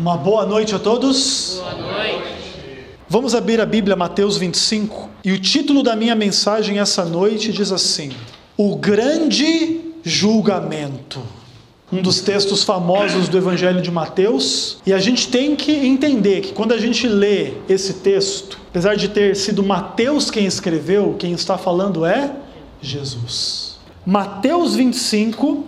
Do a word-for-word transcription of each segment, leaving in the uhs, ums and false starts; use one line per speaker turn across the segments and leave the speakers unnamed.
Uma boa noite a todos.
Boa noite.
Vamos abrir a Bíblia, Mateus vinte e cinco. E o título da minha mensagem essa noite diz assim: O Grande Julgamento. Um dos textos famosos do Evangelho de Mateus. E a gente tem que entender que quando a gente lê esse texto, apesar de ter sido Mateus quem escreveu, quem está falando é Jesus. Mateus vinte e cinco,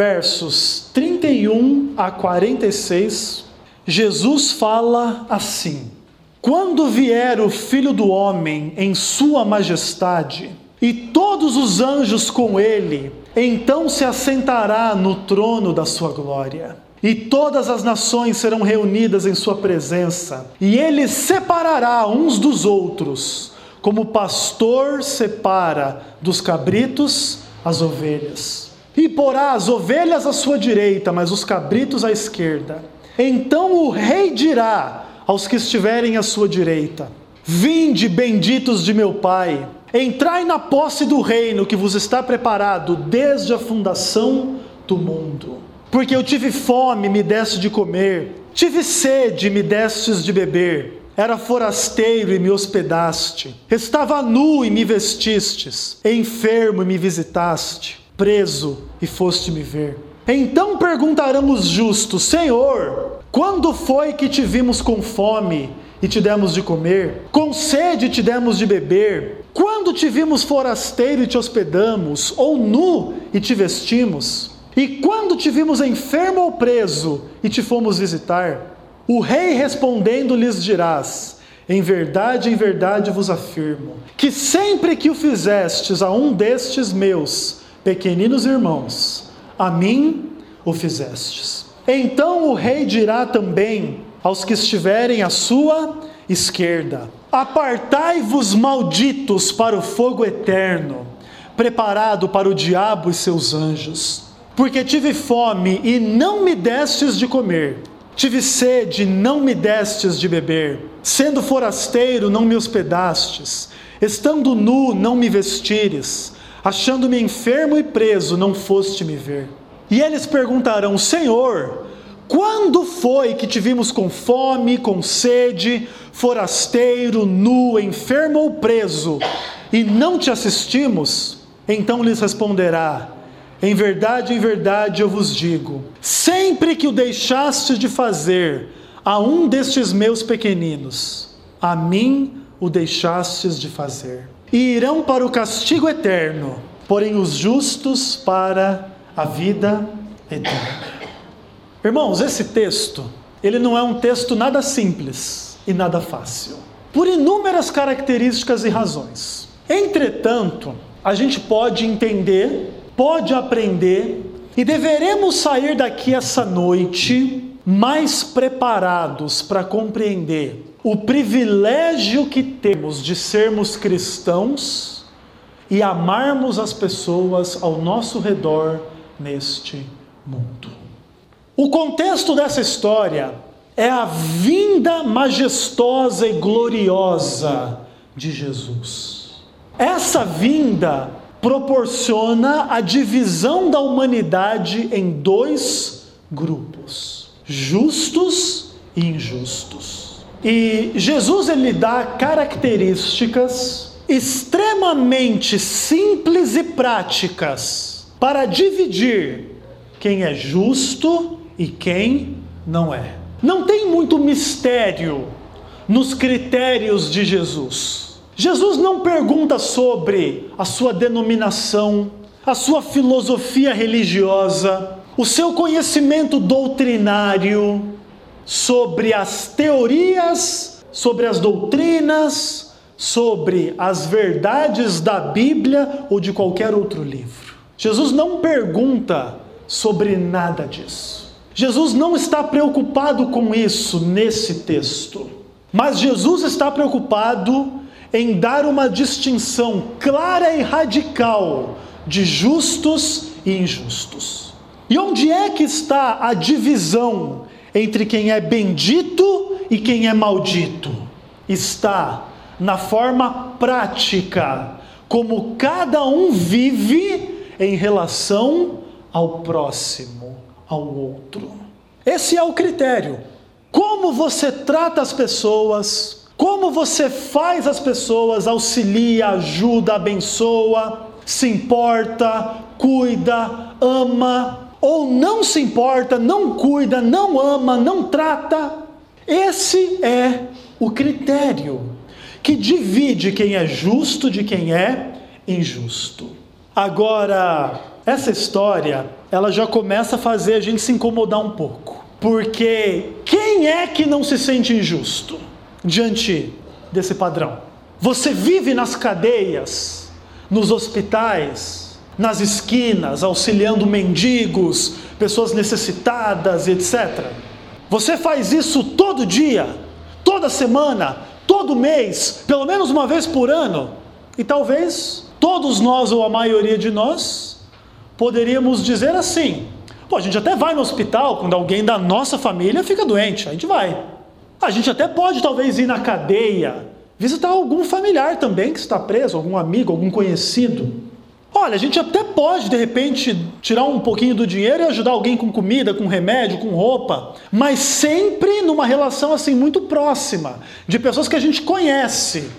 versos trinta e um a quarenta e seis, Jesus fala assim: Quando vier o Filho do Homem em sua majestade, e todos os anjos com ele, então se assentará no trono da sua glória. E todas as nações serão reunidas em sua presença, e ele separará uns dos outros, como o pastor separa dos cabritos as ovelhas. E porá as ovelhas à sua direita, mas os cabritos à esquerda. Então o rei dirá aos que estiverem à sua direita: Vinde, benditos de meu Pai, entrai na posse do reino que vos está preparado desde a fundação do mundo. Porque eu tive fome, me deste de comer, tive sede, me destes de beber, era forasteiro e me hospedaste, estava nu e me vestistes, enfermo e me visitaste, preso e foste me ver. Então perguntarão os justos: Senhor, quando foi que te vimos com fome e te demos de comer, com sede e te demos de beber? Quando te vimos forasteiro e te hospedamos, ou nu e te vestimos? E quando te vimos enfermo ou preso e te fomos visitar? O rei respondendo lhes dirás: Em verdade, em verdade vos afirmo, que sempre que o fizestes a um destes meus pequeninos irmãos, a mim o fizestes. Então o rei dirá também aos que estiverem à sua esquerda: Apartai-vos, malditos, para o fogo eterno, preparado para o diabo e seus anjos. Porque tive fome e não me destes de comer, tive sede e não me destes de beber, sendo forasteiro não me hospedastes, estando nu não me vestires, achando-me enfermo e preso não foste me ver. E eles perguntarão: Senhor, quando foi que te vimos com fome, com sede, forasteiro, nu, enfermo ou preso, e não te assistimos? Então lhes responderá: Em verdade, em verdade eu vos digo, sempre que o deixaste de fazer a um destes meus pequeninos, a mim o deixastes de fazer. E irão para o castigo eterno, porém os justos para a vida eterna. Irmãos, esse texto, ele não é um texto nada simples e nada fácil, por inúmeras características e razões. Entretanto, a gente pode entender, pode aprender, e deveremos sair daqui essa noite mais preparados para compreender o privilégio que temos de sermos cristãos e amarmos as pessoas ao nosso redor neste mundo. O contexto dessa história é a vinda majestosa e gloriosa de Jesus. Essa vinda proporciona a divisão da humanidade em dois grupos: justos e injustos. E Jesus ele dá características extremamente simples e práticas para dividir quem é justo e quem não é. Não tem muito mistério nos critérios de Jesus. Jesus não pergunta sobre a sua denominação, a sua filosofia religiosa, o seu conhecimento doutrinário, sobre as teorias, sobre as doutrinas, sobre as verdades da Bíblia ou de qualquer outro livro. Jesus não pergunta sobre nada disso. Jesus não está preocupado com isso nesse texto. Mas Jesus está preocupado em dar uma distinção clara e radical de justos e injustos. E onde é que está a divisão entre quem é bendito e quem é maldito? Está na forma prática, como cada um vive em relação ao próximo, ao outro. Esse é o critério. Como como você trata as pessoas, como você faz as pessoas, auxilia, ajuda, abençoa, se importa, cuida, ama, ou não se importa, não cuida, não ama, não trata. Esse é o critério que divide quem é justo de quem é injusto. Agora, essa história, ela já começa a fazer a gente se incomodar um pouco. Porque quem é que não se sente injusto diante desse padrão? Você vive nas cadeias, nos hospitais, nas esquinas, auxiliando mendigos, pessoas necessitadas, etcétera. Você faz isso todo dia, toda semana, todo mês, pelo menos uma vez por ano. E talvez todos nós, ou a maioria de nós, poderíamos dizer assim: pô, a gente até vai no hospital quando alguém da nossa família fica doente, a gente vai. A gente até pode talvez ir na cadeia, visitar algum familiar também que está preso, algum amigo, algum conhecido. Olha, a gente até pode de repente tirar um pouquinho do dinheiro e ajudar alguém com comida, com remédio, com roupa, mas sempre numa relação assim muito próxima, de pessoas que a gente conhece.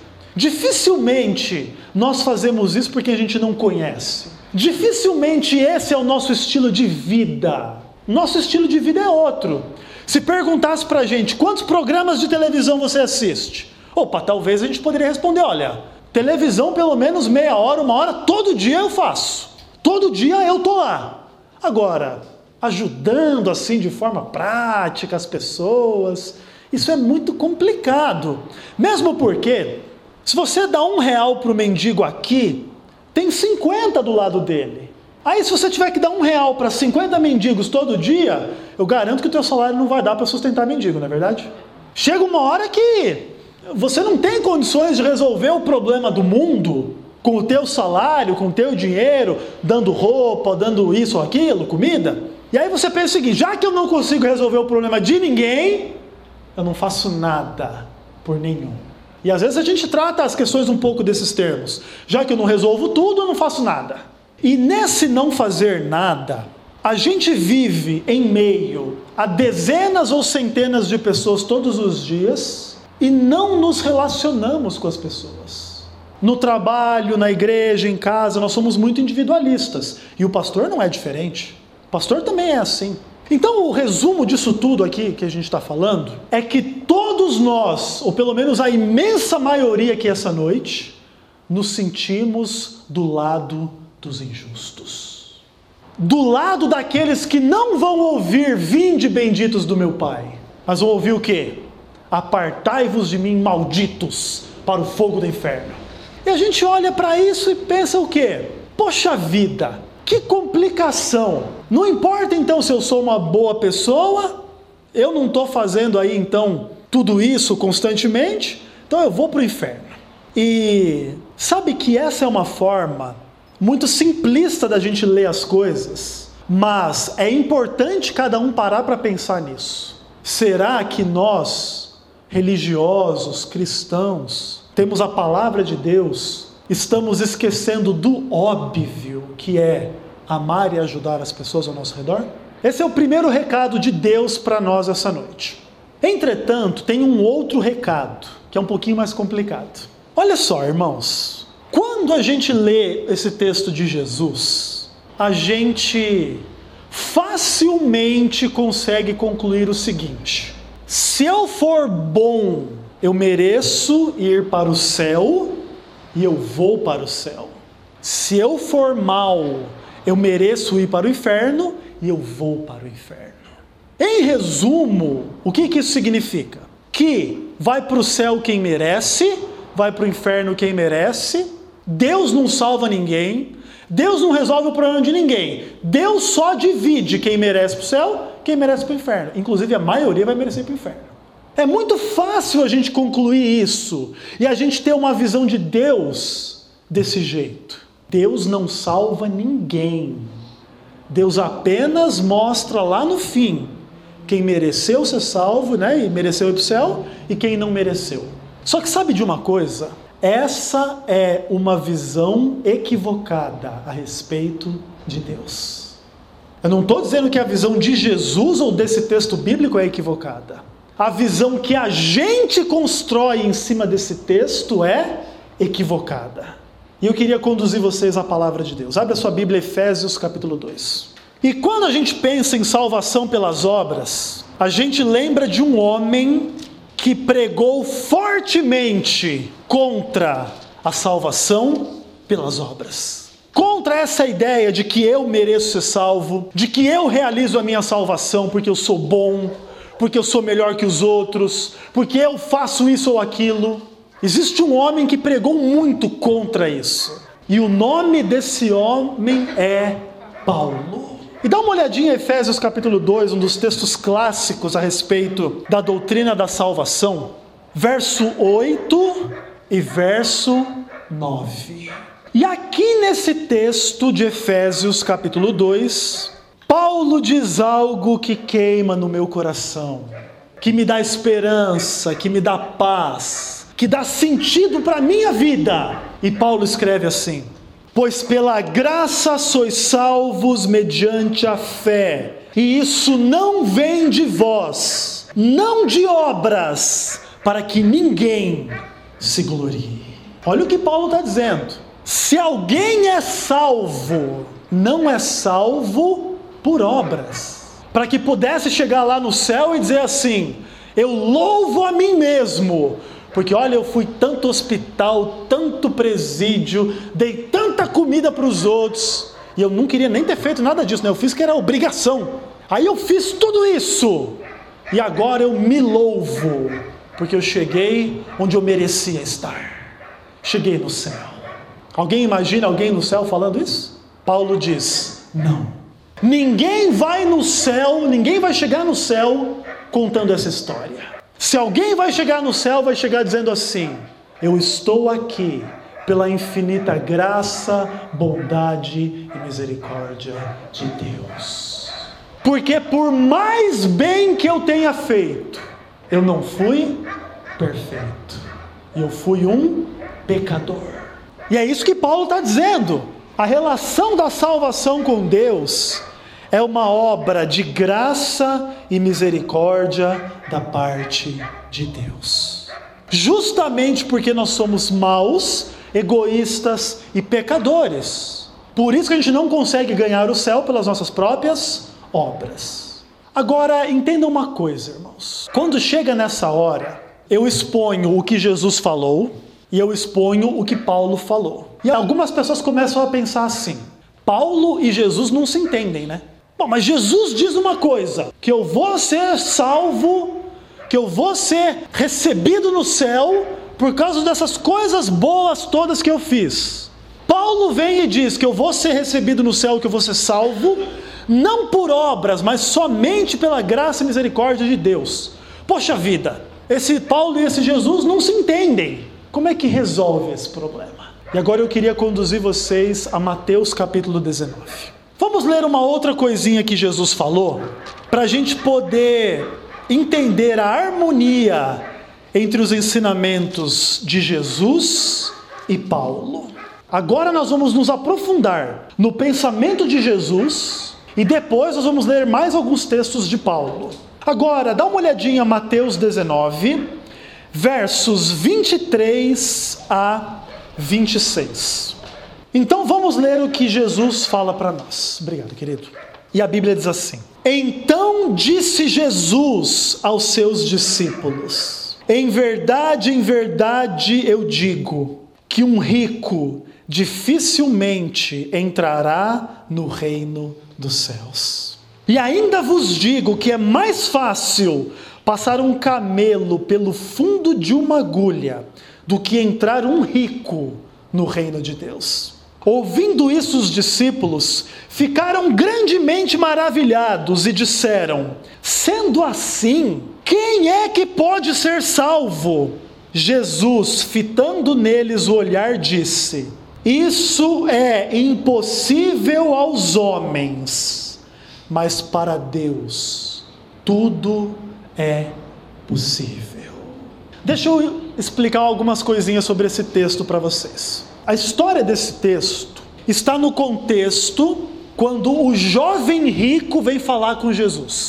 Dificilmente nós fazemos isso porque a gente não conhece. Dificilmente esse é o nosso estilo de vida. Nosso estilo de vida é outro. Se perguntasse pra gente quantos programas de televisão você assiste, opa, talvez a gente poderia responder: olha, televisão pelo menos meia hora, uma hora, todo dia eu faço. Todo dia eu tô lá. Agora, ajudando assim de forma prática as pessoas, isso é muito complicado. Mesmo porque, se você dá um real pro mendigo aqui, tem cinquenta do lado dele. Aí se você tiver que dar um real para cinquenta mendigos todo dia, eu garanto que o teu salário não vai dar para sustentar mendigo, não é verdade? Chega uma hora que você não tem condições de resolver o problema do mundo com o teu salário, com o teu dinheiro, dando roupa, dando isso ou aquilo, comida. E aí você pensa o seguinte: já que eu não consigo resolver o problema de ninguém, eu não faço nada por nenhum. E às vezes a gente trata as questões um pouco desses termos. Já que eu não resolvo tudo, eu não faço nada. E nesse não fazer nada, a gente vive em meio a dezenas ou centenas de pessoas todos os dias e não nos relacionamos com as pessoas. No trabalho, na igreja, em casa, nós somos muito individualistas. E o pastor não é diferente. O pastor também é assim. Então o resumo disso tudo aqui que a gente está falando é que todos nós, ou pelo menos a imensa maioria aqui essa noite, nos sentimos do lado dos injustos. Do lado daqueles que não vão ouvir: vinde benditos do meu Pai, mas vão ouvir o quê? Apartai-vos de mim, malditos, para o fogo do inferno. E a gente olha para isso e pensa o quê? Poxa vida, que complicação! Não importa então se eu sou uma boa pessoa, eu não estou fazendo aí então tudo isso constantemente, então eu vou para o inferno. E sabe que essa é uma forma muito simplista da gente ler as coisas, mas é importante cada um parar para pensar nisso. Será que nós, religiosos, cristãos, temos a palavra de Deus, estamos esquecendo do óbvio que é amar e ajudar as pessoas ao nosso redor? Esse é o primeiro recado de Deus para nós essa noite. Entretanto, tem um outro recado, que é um pouquinho mais complicado. Olha só, irmãos, quando a gente lê esse texto de Jesus, a gente facilmente consegue concluir o seguinte: se eu for bom, eu mereço ir para o céu e eu vou para o céu. Se eu for mal, eu mereço ir para o inferno e eu vou para o inferno. Em resumo, o que, que isso significa? Que vai para o céu quem merece, vai para o inferno quem merece. Deus não salva ninguém, Deus não resolve o problema de ninguém. Deus só divide quem merece para o céu, quem merece para o inferno. Inclusive a maioria vai merecer para o inferno. É muito fácil a gente concluir isso e a gente ter uma visão de Deus desse jeito. Deus não salva ninguém. Deus apenas mostra lá no fim quem mereceu ser salvo, né, e mereceu ir para o céu, e quem não mereceu. Só que sabe de uma coisa? Essa é uma visão equivocada a respeito de Deus. Eu não estou dizendo que a visão de Jesus ou desse texto bíblico é equivocada. a visão que a gente constrói em cima desse texto é equivocada. E eu queria conduzir vocês à palavra de Deus. Abre a sua Bíblia, Efésios capítulo dois. E quando a gente pensa em salvação pelas obras, a gente lembra de um homem que pregou fortemente contra a salvação pelas obras. Contra essa ideia de que eu mereço ser salvo, de que eu realizo a minha salvação porque eu sou bom, porque eu sou melhor que os outros, porque eu faço isso ou aquilo. Existe um homem que pregou muito contra isso. E o nome desse homem é Paulo. E dá uma olhadinha em Efésios capítulo dois, um dos textos clássicos a respeito da doutrina da salvação. Verso oito e verso nove. E aqui nesse texto de Efésios capítulo dois, Paulo diz algo que queima no meu coração, que me dá esperança, que me dá paz, que dá sentido para a minha vida. E Paulo escreve assim: pois pela graça sois salvos mediante a fé, e isso não vem de vós, não de obras, para que ninguém se glorie. Olha o que Paulo está dizendo. Se alguém é salvo, não é salvo por obras, para que pudesse chegar lá no céu e dizer assim: eu louvo a mim mesmo, porque olha, eu fui tanto hospital, tanto presídio, dei tanta comida para os outros, e eu não queria nem ter feito nada disso, né? Eu fiz que era obrigação. Aí eu fiz tudo isso, e agora eu me louvo, porque eu cheguei onde eu merecia estar. Cheguei no céu. Alguém imagina alguém no céu falando isso? Paulo diz: não. Ninguém vai no céu, ninguém vai chegar no céu contando essa história. Se alguém vai chegar no céu, vai chegar dizendo assim: eu estou aqui pela infinita graça, bondade e misericórdia de Deus. Porque por mais bem que eu tenha feito, eu não fui perfeito. Eu fui um pecador. E é isso que Paulo está dizendo. A relação da salvação com Deus é uma obra de graça e misericórdia da parte de Deus. Justamente porque nós somos maus, egoístas e pecadores. Por isso que a gente não consegue ganhar o céu pelas nossas próprias obras. Agora, entenda uma coisa, irmãos. Quando chega nessa hora, eu exponho o que Jesus falou e eu exponho o que Paulo falou. E algumas pessoas começam a pensar assim: Paulo e Jesus não se entendem, né? Bom, mas Jesus diz uma coisa, que eu vou ser salvo, que eu vou ser recebido no céu por causa dessas coisas boas todas que eu fiz. Paulo vem e diz que eu vou ser recebido no céu, que eu vou ser salvo, não por obras, mas somente pela graça e misericórdia de Deus. Poxa vida, esse Paulo e esse Jesus não se entendem. Como é que resolve esse problema? E agora eu queria conduzir vocês a Mateus capítulo dezenove. Vamos ler uma outra coisinha que Jesus falou, para a gente poder entender a harmonia entre os ensinamentos de Jesus e Paulo. Agora nós vamos nos aprofundar no pensamento de Jesus e depois nós vamos ler mais alguns textos de Paulo. Agora, dá uma olhadinha em Mateus dezenove, versos vinte e três a vinte e seis. Então vamos ler o que Jesus fala para nós. Obrigado, querido. E a Bíblia diz assim: então disse Jesus aos seus discípulos: em verdade, em verdade eu digo, que um rico dificilmente entrará no reino dos céus. E ainda vos digo que é mais fácil passar um camelo pelo fundo de uma agulha do que entrar um rico no reino de Deus. Ouvindo isso, os discípulos ficaram grandemente maravilhados e disseram: sendo assim, quem é que pode ser salvo? Jesus, fitando neles o olhar, disse: isso é impossível aos homens, mas para Deus tudo é possível. Deixa eu explicar algumas coisinhas sobre esse texto para vocês. A história desse texto está no contexto quando o jovem rico vem falar com Jesus.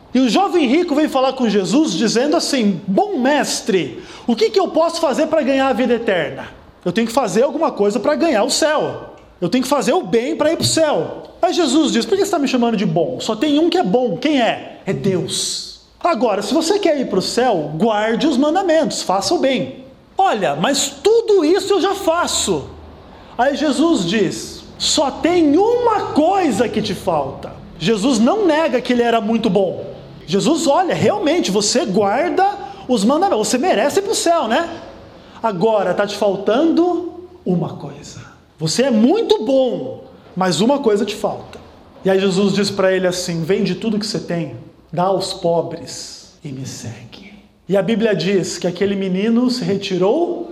E o jovem rico veio falar com Jesus dizendo assim: bom mestre, o que, que eu posso fazer para ganhar a vida eterna? Eu tenho que fazer alguma coisa para ganhar o céu. Eu tenho que fazer o bem para ir para o céu. Aí Jesus diz: por que você está me chamando de bom? Só tem um que é bom. Quem é? É Deus. Agora, se você quer ir para o céu, guarde os mandamentos, faça o bem. Olha, mas tudo isso eu já faço. Aí Jesus diz: só tem uma coisa que te falta. Jesus não nega que ele era muito bom. Jesus, olha, realmente, você guarda os mandamentos, você merece ir para o céu, né? Agora, está te faltando uma coisa. Você é muito bom, mas uma coisa te falta. E aí Jesus diz para ele assim: vende tudo que você tem, dá aos pobres e me segue. E a Bíblia diz que aquele menino se retirou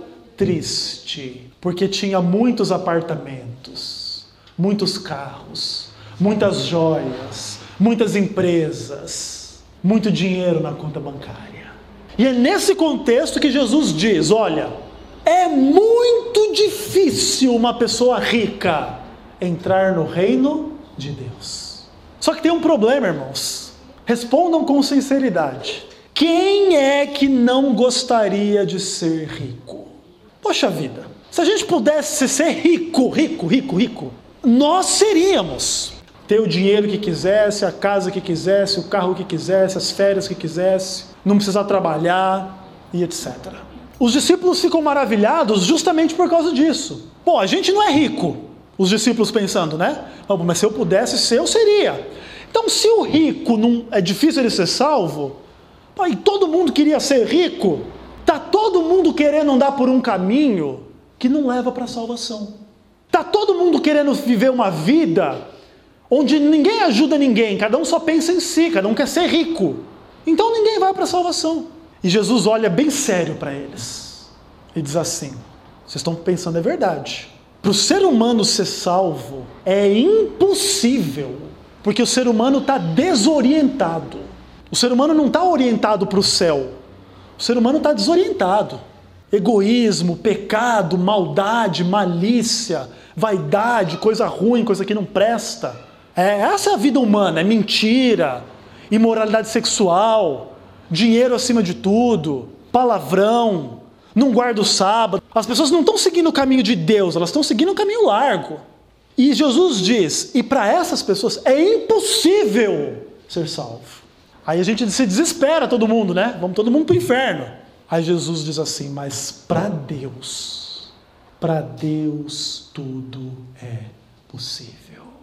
triste, porque tinha muitos apartamentos, muitos carros, muitas joias, muitas empresas, muito dinheiro na conta bancária. E é nesse contexto que Jesus diz: olha, é muito difícil uma pessoa rica entrar no reino de Deus. Só que tem um problema, irmãos. Respondam com sinceridade. Quem é que não gostaria de ser rico? Poxa vida, se a gente pudesse ser rico, rico, rico, rico, nós seríamos. Ter o dinheiro que quisesse, a casa que quisesse, o carro que quisesse, as férias que quisesse, não precisar trabalhar e etcétera. Os discípulos ficam maravilhados justamente por causa disso. Pô, a gente não é rico. Os discípulos pensando, né? Não, mas se eu pudesse ser, eu seria. Então, se o rico não é difícil ele ser salvo, pô, e todo mundo queria ser rico, tá todo mundo querendo andar por um caminho que não leva para a salvação. Tá todo mundo querendo viver uma vida onde ninguém ajuda ninguém, cada um só pensa em si, cada um quer ser rico. Então ninguém vai para a salvação. E Jesus olha bem sério para eles e diz assim: vocês estão pensando, é verdade. Para o ser humano ser salvo é impossível, porque o ser humano está desorientado. O ser humano não está orientado para o céu. O ser humano está desorientado. Egoísmo, pecado, maldade, malícia, vaidade, coisa ruim, coisa que não presta. É, essa é a vida humana, é mentira, imoralidade sexual, dinheiro acima de tudo, palavrão, não guarda o sábado. As pessoas não estão seguindo o caminho de Deus, elas estão seguindo o caminho largo. E Jesus diz, e para essas pessoas é impossível ser salvo. Aí a gente se desespera, todo mundo, né? Vamos todo mundo para o inferno. Aí Jesus diz assim: mas para Deus, para Deus tudo é possível.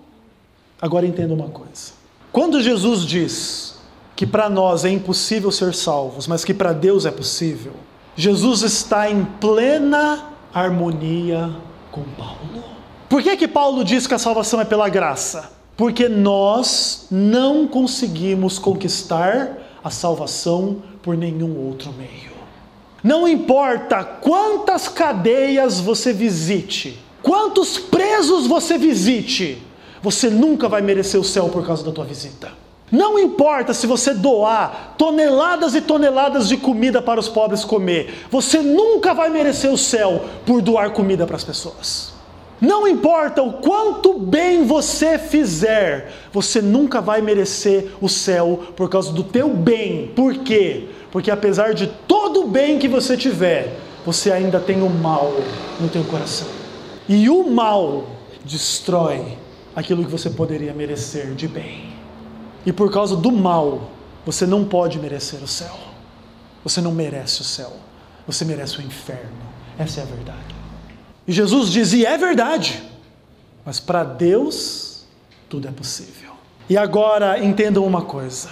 Agora entenda uma coisa. Quando Jesus diz que para nós é impossível ser salvos, mas que para Deus é possível, Jesus está em plena harmonia com Paulo. Por que que Paulo diz que a salvação é pela graça? Porque nós não conseguimos conquistar a salvação por nenhum outro meio. Não importa quantas cadeias você visite, quantos presos você visite, você nunca vai merecer o céu por causa da tua visita. Não importa se você doar toneladas e toneladas de comida para os pobres comer, você nunca vai merecer o céu por doar comida para as pessoas. Não importa o quanto bem você fizer, você nunca vai merecer o céu por causa do teu bem. Por quê? Porque apesar de todo o bem que você tiver, você ainda tem o mal no teu coração. E o mal destrói aquilo que você poderia merecer de bem. E por causa do mal, você não pode merecer o céu. Você não merece o céu. Você merece o inferno. Essa é a verdade. E Jesus diz, e é verdade, mas para Deus tudo é possível. E agora entendam uma coisa.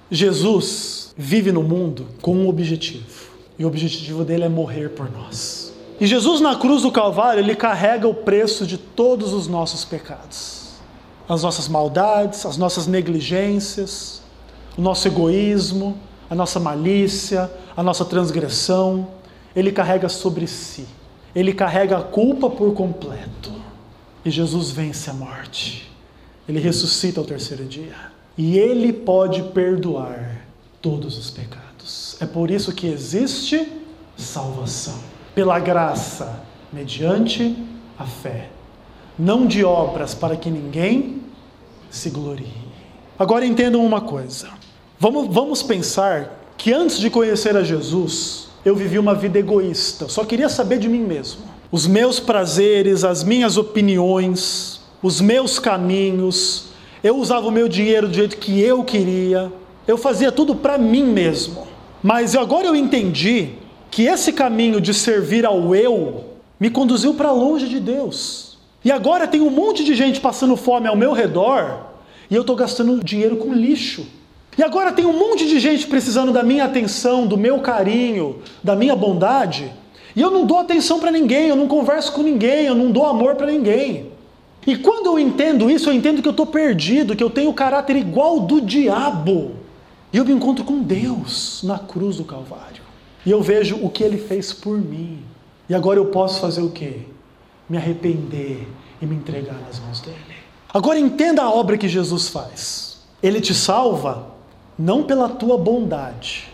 Jesus vive no mundo com um objetivo. E o objetivo dele é morrer por nós. E Jesus na cruz do Calvário, ele carrega o preço de todos os nossos pecados. As nossas maldades, as nossas negligências, o nosso egoísmo, a nossa malícia, a nossa transgressão. Ele carrega sobre si. Ele carrega a culpa por completo. E Jesus vence a morte. Ele ressuscita ao terceiro dia. E Ele pode perdoar todos os pecados. É por isso que existe salvação. Pela graça, mediante a fé. Não de obras para que ninguém se glorie. Agora entendam uma coisa. Vamos, vamos pensar que antes de conhecer a Jesus, eu vivi uma vida egoísta, só queria saber de mim mesmo. Os meus prazeres, as minhas opiniões, os meus caminhos, eu usava o meu dinheiro do jeito que eu queria, eu fazia tudo para mim mesmo. Mas agora eu entendi que esse caminho de servir ao eu me conduziu para longe de Deus. E agora tem um monte de gente passando fome ao meu redor e eu estou gastando dinheiro com lixo. E agora tem um monte de gente precisando da minha atenção, do meu carinho, da minha bondade, e eu não dou atenção para ninguém, eu não converso com ninguém, eu não dou amor para ninguém. E quando eu entendo isso, eu entendo que eu estou perdido, que eu tenho o caráter igual do diabo. E eu me encontro com Deus na cruz do Calvário. E eu vejo o que Ele fez por mim. E agora eu posso fazer o quê? Me arrepender e me entregar nas mãos dEle. Agora entenda a obra que Jesus faz. Ele te salva não pela tua bondade,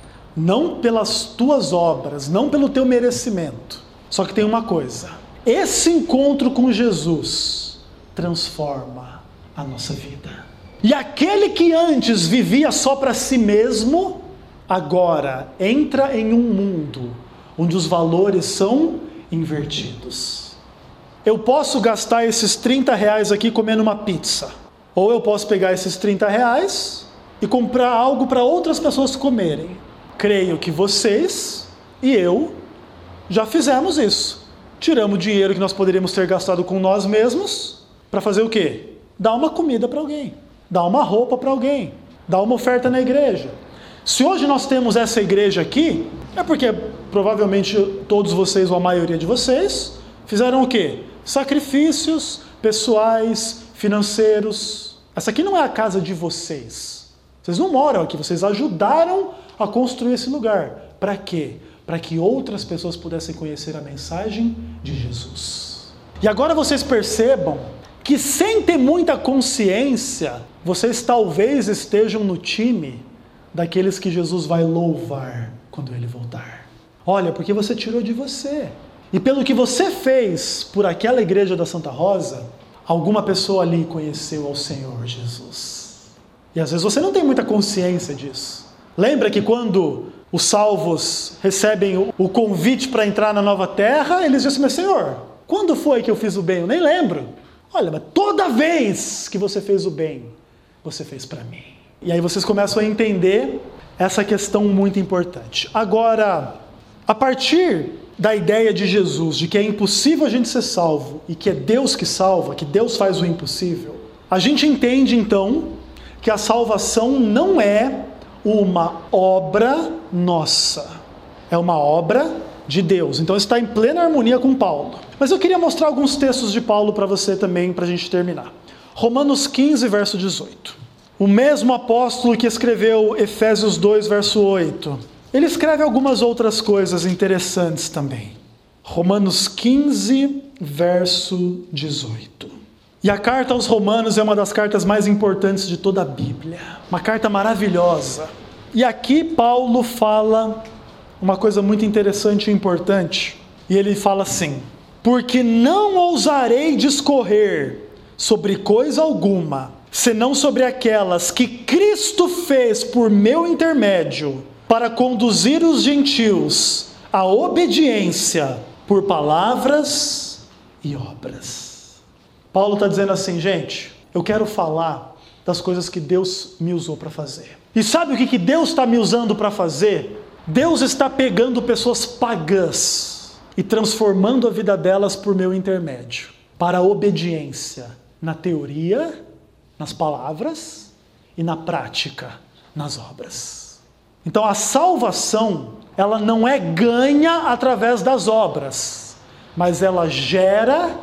não pelas tuas obras, não pelo teu merecimento. Só que tem uma coisa: esse encontro com Jesus transforma a nossa vida. E aquele que antes vivia só para si mesmo, agora entra em um mundo onde os valores são invertidos. Eu posso gastar esses trinta reais aqui comendo uma pizza, ou eu posso pegar esses trinta reais e comprar algo para outras pessoas comerem. Creio que vocês e eu já fizemos isso. Tiramos o dinheiro que nós poderíamos ter gastado com nós mesmos para fazer o quê? Dar uma comida para alguém, dar uma roupa para alguém, dar uma oferta na igreja. Se hoje nós temos essa igreja aqui, é porque provavelmente todos vocês, ou a maioria de vocês, fizeram o quê? Sacrifícios pessoais, financeiros. Essa aqui não é a casa de vocês. Vocês não moram aqui, vocês ajudaram a construir esse lugar. Para quê? Para que outras pessoas pudessem conhecer a mensagem de Jesus. E agora vocês percebam que, sem ter muita consciência, vocês talvez estejam no time daqueles que Jesus vai louvar quando Ele voltar. Olha, porque você tirou de você. E pelo que você fez por aquela igreja da Santa Rosa, alguma pessoa ali conheceu ao Senhor Jesus. E às vezes você não tem muita consciência disso. Lembra que quando os salvos recebem o convite para entrar na nova terra, eles dizem: mas Senhor, quando foi que eu fiz o bem? Eu nem lembro. Olha, mas toda vez que você fez o bem, você fez para mim. E aí vocês começam a entender essa questão muito importante. Agora, a partir da ideia de Jesus, de que é impossível a gente ser salvo, e que é Deus que salva, que Deus faz o impossível, a gente entende então que a salvação não é uma obra nossa, é uma obra de Deus. Então está em plena harmonia com Paulo. Mas eu queria mostrar alguns textos de Paulo para você também, para a gente terminar. Romanos quinze, verso dezoito. O mesmo apóstolo que escreveu Efésios dois, verso oito, ele escreve algumas outras coisas interessantes também. Romanos quinze, verso dezoito. E a carta aos Romanos é uma das cartas mais importantes de toda a Bíblia. Uma carta maravilhosa. E aqui Paulo fala uma coisa muito interessante e importante. E ele fala assim: porque não ousarei discorrer sobre coisa alguma, senão sobre aquelas que Cristo fez por meu intermédio, para conduzir os gentios à obediência por palavras e obras. Paulo está dizendo assim: gente, eu quero falar das coisas que Deus me usou para fazer. E sabe o que, que Deus está me usando para fazer? Deus está pegando pessoas pagãs e transformando a vida delas por meu intermédio, para a obediência na teoria, nas palavras, e na prática, nas obras. Então a salvação, ela não é ganha através das obras, mas ela gera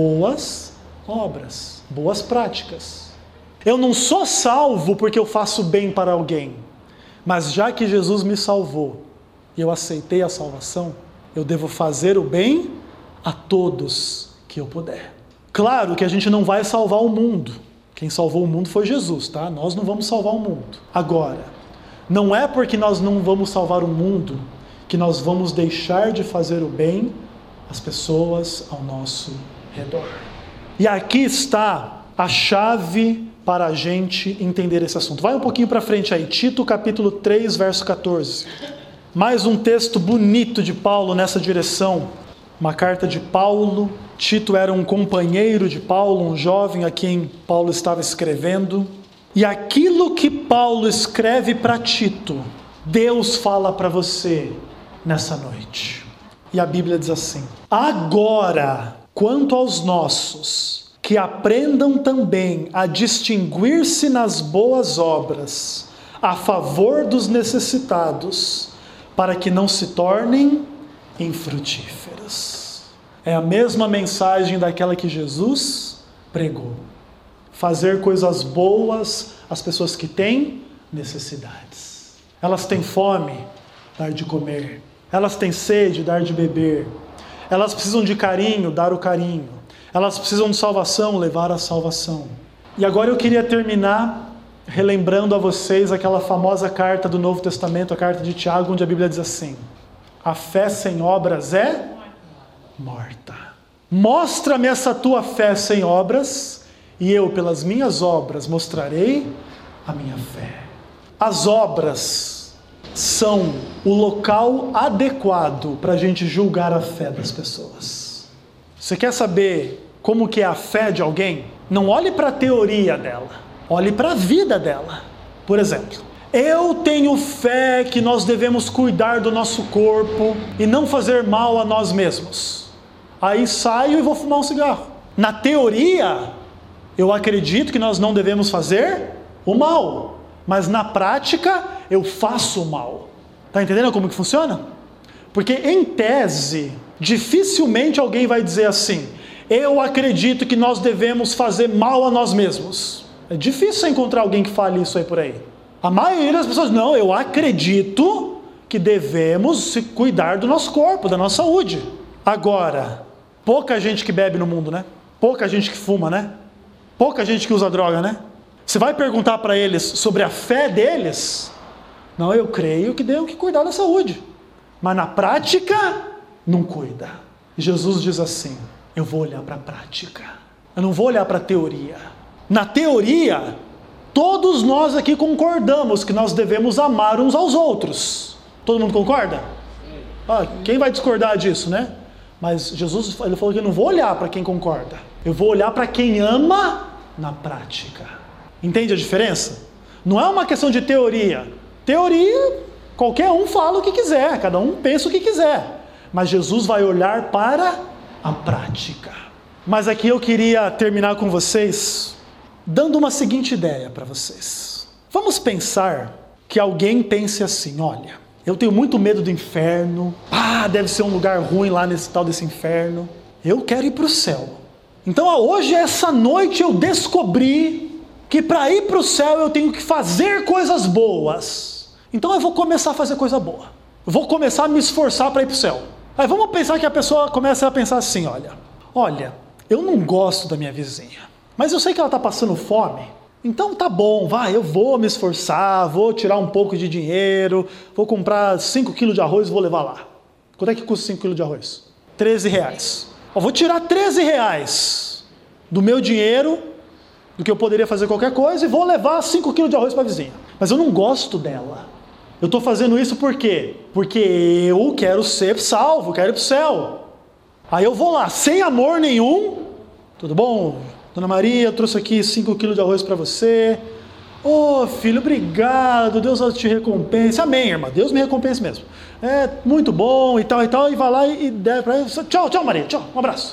boas obras, boas práticas. Eu não sou salvo porque eu faço bem para alguém, mas já que Jesus me salvou e eu aceitei a salvação, eu devo fazer o bem a todos que eu puder. Claro que a gente não vai salvar o mundo. Quem salvou o mundo foi Jesus, tá? Nós não vamos salvar o mundo. Agora, não é porque nós não vamos salvar o mundo que nós vamos deixar de fazer o bem às pessoas ao nosso redor. E aqui está a chave para a gente entender esse assunto. Vai um pouquinho para frente aí, Tito capítulo três, verso quatorze. Mais um texto bonito de Paulo nessa direção. Uma carta de Paulo. Tito era um companheiro de Paulo, um jovem a quem Paulo estava escrevendo. E aquilo que Paulo escreve para Tito, Deus fala para você nessa noite. E a Bíblia diz assim: agora, quanto aos nossos, que aprendam também a distinguir-se nas boas obras, a favor dos necessitados, para que não se tornem infrutíferos. É a mesma mensagem daquela que Jesus pregou. Fazer coisas boas às pessoas que têm necessidades. Elas têm fome, dar de comer. Elas têm sede, dar de beber. Elas precisam de carinho, dar o carinho. Elas precisam de salvação, levar a salvação. E agora eu queria terminar relembrando a vocês aquela famosa carta do Novo Testamento, a carta de Tiago, onde a Bíblia diz assim: a fé sem obras é morta. Mostra-me essa tua fé sem obras, e eu, pelas minhas obras, mostrarei a minha fé. As obras são o local adequado para a gente julgar a fé das pessoas. Você quer saber como que é a fé de alguém? Não olhe para a teoria dela, olhe para a vida dela. Por exemplo, eu tenho fé que nós devemos cuidar do nosso corpo e não fazer mal a nós mesmos. Aí saio e vou fumar um cigarro. Na teoria, eu acredito que nós não devemos fazer o mal, mas na prática eu faço o mal. Está entendendo como que funciona? Porque em tese, dificilmente alguém vai dizer assim: eu acredito que nós devemos fazer mal a nós mesmos. É difícil encontrar alguém que fale isso aí por aí. A maioria das pessoas, não, eu acredito que devemos se cuidar do nosso corpo, da nossa saúde. Agora, pouca gente que bebe no mundo, né? Pouca gente que fuma, né? Pouca gente que usa droga, né? Você vai perguntar para eles sobre a fé deles? Não, eu creio que devo que cuidar da saúde. Mas na prática, não cuida. E Jesus diz assim: eu vou olhar para a prática. Eu não vou olhar para a teoria. Na teoria, todos nós aqui concordamos que nós devemos amar uns aos outros. Todo mundo concorda? Ah, quem vai discordar disso, né? Mas Jesus ele falou que eu não vou olhar para quem concorda. Eu vou olhar para quem ama na prática. Entende a diferença? Não é uma questão de teoria. Teoria, qualquer um fala o que quiser, cada um pensa o que quiser. Mas Jesus vai olhar para a prática. Mas aqui eu queria terminar com vocês dando uma seguinte ideia para vocês. Vamos pensar que alguém pense assim: olha, eu tenho muito medo do inferno. Ah, deve ser um lugar ruim lá nesse tal desse inferno. Eu quero ir para o céu. Então hoje, essa noite, eu descobri que para ir para o céu eu tenho que fazer coisas boas. Então eu vou começar a fazer coisa boa. Eu vou começar a me esforçar para ir para o céu. Aí vamos pensar que a pessoa começa a pensar assim: olha, olha, eu não gosto da minha vizinha, mas eu sei que ela está passando fome. Então tá bom, vai, eu vou me esforçar, vou tirar um pouco de dinheiro, vou comprar cinco quilos de arroz e vou levar lá. Quanto é que custa cinco quilos de arroz? treze reais. Eu vou tirar treze reais do meu dinheiro, do que eu poderia fazer qualquer coisa, e vou levar cinco quilos de arroz para a vizinha. Mas eu não gosto dela. Eu estou fazendo isso por quê? Porque eu quero ser salvo, quero ir para o céu. Aí eu vou lá, sem amor nenhum. Tudo bom? Dona Maria, eu trouxe aqui cinco quilos de arroz para você. Ô oh, filho, obrigado, Deus te recompense. Amém, irmã, Deus me recompense mesmo. É muito bom e tal e tal. E vai lá e der para ele. Tchau, tchau Maria, tchau, um abraço.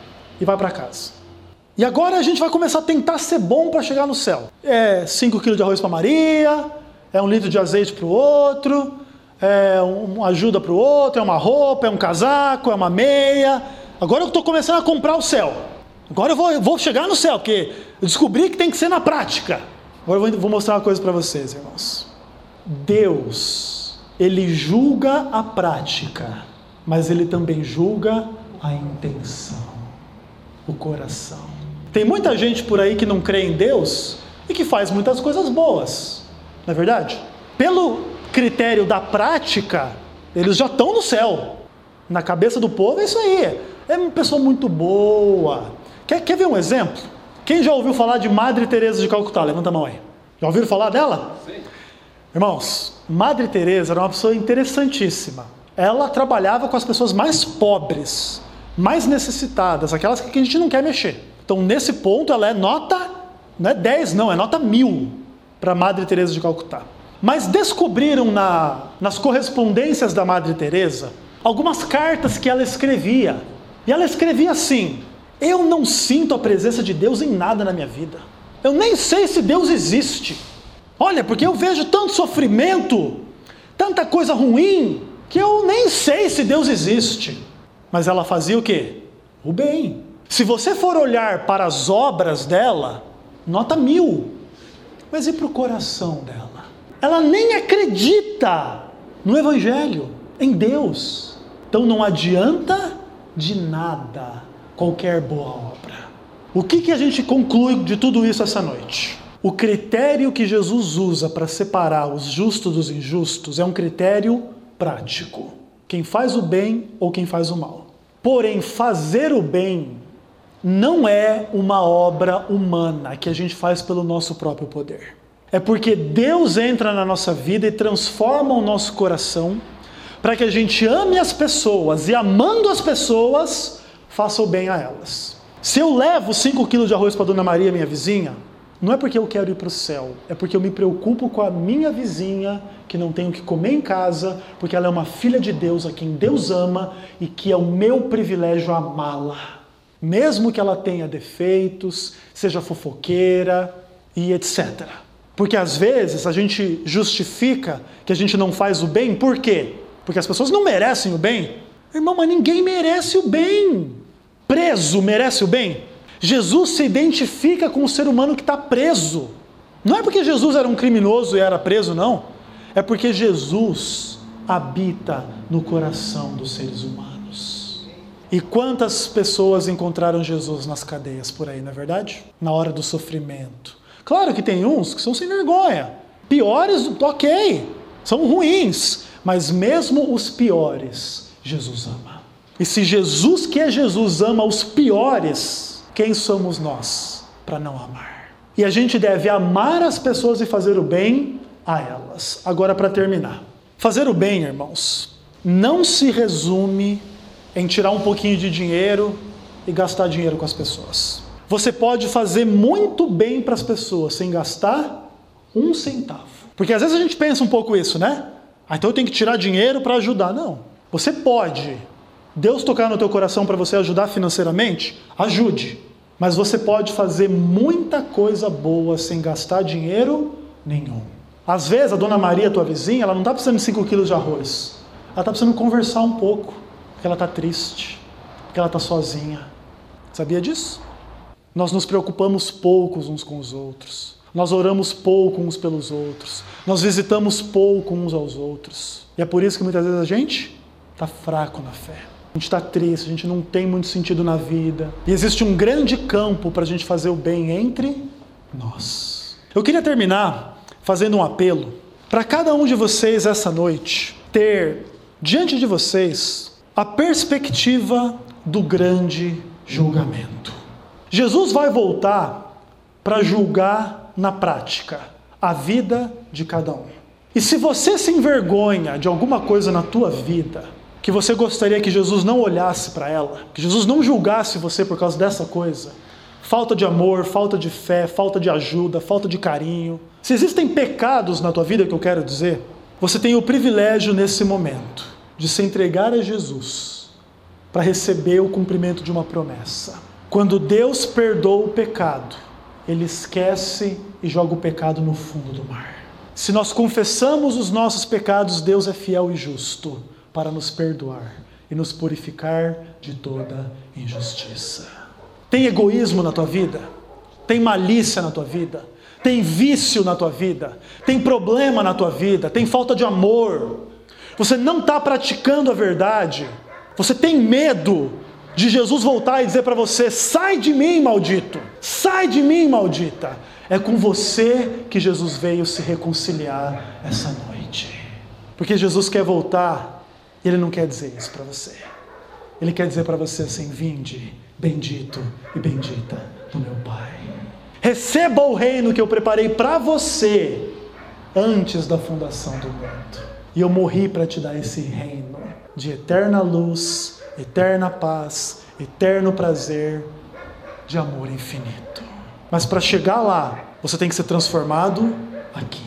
E vai para casa. E agora a gente vai começar a tentar ser bom para chegar no céu. É cinco quilos de arroz para Maria, é um litro de azeite para o outro, é uma ajuda para o outro, é uma roupa, é um casaco, é uma meia. Agora eu estou começando a comprar o céu. Agora eu vou, eu vou chegar no céu, porque eu descobri que tem que ser na prática. Agora eu vou, vou mostrar uma coisa para vocês, irmãos. Deus, Ele julga a prática, mas Ele também julga a intenção, o coração. Tem muita gente por aí que não crê em Deus e que faz muitas coisas boas, não é verdade? Pelo critério da prática, eles já estão no céu. Na cabeça do povo é isso aí. É uma pessoa muito boa. Quer, quer ver um exemplo? Quem já ouviu falar de Madre Teresa de Calcutá? Levanta a mão aí. Já ouviram falar dela? Sim. Irmãos, Madre Teresa era uma pessoa interessantíssima. Ela trabalhava com as pessoas mais pobres, mais necessitadas, aquelas que a gente não quer mexer. Então, nesse ponto, ela é nota, não é dez, não, é nota mil para Madre Teresa de Calcutá. Mas descobriram na, nas correspondências da Madre Teresa algumas cartas que ela escrevia. E ela escrevia assim: eu não sinto a presença de Deus em nada na minha vida. Eu nem sei se Deus existe. Olha, porque eu vejo tanto sofrimento, tanta coisa ruim, que eu nem sei se Deus existe. Mas ela fazia o quê? O bem. Se você for olhar para as obras dela, nota mil. Mas e para o coração dela? Ela nem acredita no Evangelho, em Deus. Então não adianta de nada qualquer boa obra. O que, que a gente conclui de tudo isso essa noite? O critério que Jesus usa para separar os justos dos injustos é um critério prático. Quem faz o bem ou quem faz o mal. Porém, fazer o bem não é uma obra humana que a gente faz pelo nosso próprio poder. É porque Deus entra na nossa vida e transforma o nosso coração para que a gente ame as pessoas e, amando as pessoas, faça o bem a elas. Se eu levo cinco quilos de arroz para a Dona Maria, minha vizinha, não é porque eu quero ir para o céu, é porque eu me preocupo com a minha vizinha, que não tem o que comer em casa, porque ela é uma filha de Deus, a quem Deus ama, e que é o meu privilégio amá-la. Mesmo que ela tenha defeitos, seja fofoqueira e etcétera. Porque às vezes a gente justifica que a gente não faz o bem, por quê? Porque as pessoas não merecem o bem. Irmão, mas ninguém merece o bem. Preso merece o bem? Jesus se identifica com o ser humano que está preso. Não é porque Jesus era um criminoso e era preso, não. É porque Jesus habita no coração dos seres humanos. E quantas pessoas encontraram Jesus nas cadeias por aí, não é verdade? Na hora do sofrimento. Claro que tem uns que são sem vergonha. Piores, ok, são ruins. Mas mesmo os piores, Jesus ama. E se Jesus, que é Jesus, ama os piores, quem somos nós para não amar? E a gente deve amar as pessoas e fazer o bem a elas. Agora, para terminar. Fazer o bem, irmãos, não se resume em tirar um pouquinho de dinheiro e gastar dinheiro com as pessoas. Você pode fazer muito bem para as pessoas sem gastar um centavo. Porque às vezes a gente pensa um pouco isso, né? Ah, então eu tenho que tirar dinheiro para ajudar. Não. Você pode. Deus tocar no teu coração para você ajudar financeiramente? Ajude. Mas você pode fazer muita coisa boa sem gastar dinheiro nenhum. Às vezes a Dona Maria, tua vizinha, ela não está precisando de cinco quilos de arroz. Ela está precisando conversar um pouco. Porque ela está triste. Porque ela está sozinha. Sabia disso? Nós nos preocupamos pouco uns com os outros. Nós oramos pouco uns pelos outros. Nós visitamos pouco uns aos outros. E é por isso que muitas vezes a gente está fraco na fé. A gente está triste, a gente não tem muito sentido na vida. E existe um grande campo para a gente fazer o bem entre nós. Eu queria terminar fazendo um apelo para cada um de vocês essa noite ter diante de vocês a perspectiva do grande julgamento. Jesus vai voltar para julgar na prática a vida de cada um. E se você se envergonha de alguma coisa na tua vida, que você gostaria que Jesus não olhasse para ela, que Jesus não julgasse você por causa dessa coisa, falta de amor, falta de fé, falta de ajuda, falta de carinho, se existem pecados na tua vida, que eu quero dizer, você tem o privilégio nesse momento de se entregar a Jesus para receber o cumprimento de uma promessa. Quando Deus perdoa o pecado, Ele esquece e joga o pecado no fundo do mar. Se nós confessamos os nossos pecados, Deus é fiel e justo para nos perdoar e nos purificar de toda injustiça. Tem egoísmo na tua vida? Tem malícia na tua vida? Tem vício na tua vida? Tem problema na tua vida? Tem falta de amor? Você não está praticando a verdade? Você tem medo de Jesus voltar e dizer para você: sai de mim, maldito, sai de mim, maldita? É com você que Jesus veio se reconciliar essa noite, porque Jesus quer voltar e Ele não quer dizer isso para você. Ele quer dizer para você assim: vinde, bendito e bendita do meu Pai. Receba o reino que eu preparei para você antes da fundação do mundo. E eu morri para te dar esse reino de eterna luz, eterna paz, eterno prazer, de amor infinito. Mas para chegar lá, você tem que ser transformado aqui.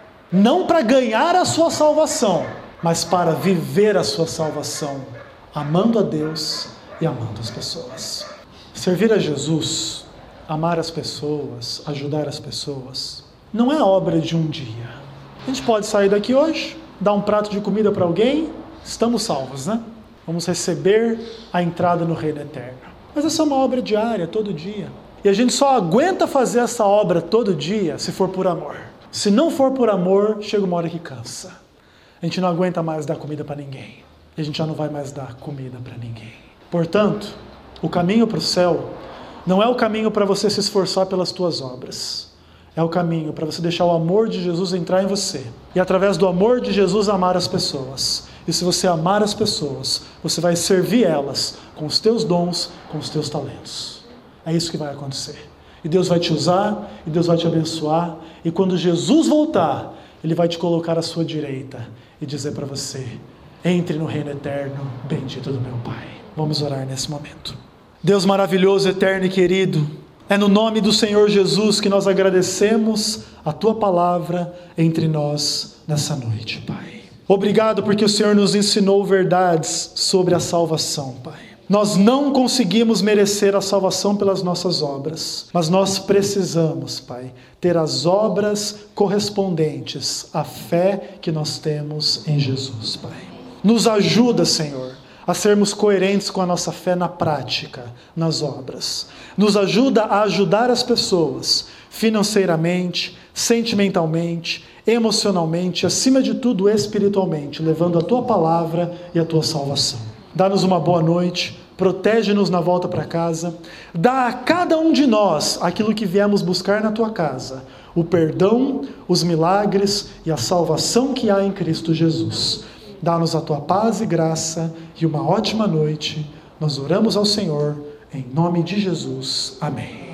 Não para ganhar a sua salvação, mas para viver a sua salvação, amando a Deus e amando as pessoas. Servir a Jesus, amar as pessoas, ajudar as pessoas, não é obra de um dia. A gente pode sair daqui hoje, dar um prato de comida para alguém, estamos salvos, né? Vamos receber a entrada no reino eterno. Mas essa é uma obra diária, todo dia. E a gente só aguenta fazer essa obra todo dia se for por amor. Se não for por amor, chega uma hora que cansa. A gente não aguenta mais dar comida para ninguém. E a gente já não vai mais dar comida para ninguém. Portanto, o caminho para o céu não é o caminho para você se esforçar pelas tuas obras. É o caminho para você deixar o amor de Jesus entrar em você. E através do amor de Jesus amar as pessoas. E se você amar as pessoas, você vai servir elas com os teus dons, com os teus talentos. É isso que vai acontecer. E Deus vai te usar, e Deus vai te abençoar. E quando Jesus voltar, Ele vai te colocar à sua direita e dizer para você: entre no reino eterno, bendito do meu Pai. Vamos orar nesse momento. Deus maravilhoso, eterno e querido, é no nome do Senhor Jesus que nós agradecemos a Tua palavra entre nós nessa noite, Pai. Obrigado porque o Senhor nos ensinou verdades sobre a salvação, Pai. Nós não conseguimos merecer a salvação pelas nossas obras, mas nós precisamos, Pai, ter as obras correspondentes à fé que nós temos em Jesus, Pai. Nos ajuda, Senhor, a sermos coerentes com a nossa fé na prática, nas obras. Nos ajuda a ajudar as pessoas financeiramente, sentimentalmente, emocionalmente, acima de tudo espiritualmente, levando a Tua palavra e a Tua salvação. Dá-nos uma boa noite, protege-nos na volta para casa, dá a cada um de nós aquilo que viemos buscar na Tua casa, o perdão, os milagres e a salvação que há em Cristo Jesus. Dá-nos a Tua paz e graça e uma ótima noite. Nós oramos ao Senhor, em nome de Jesus. Amém.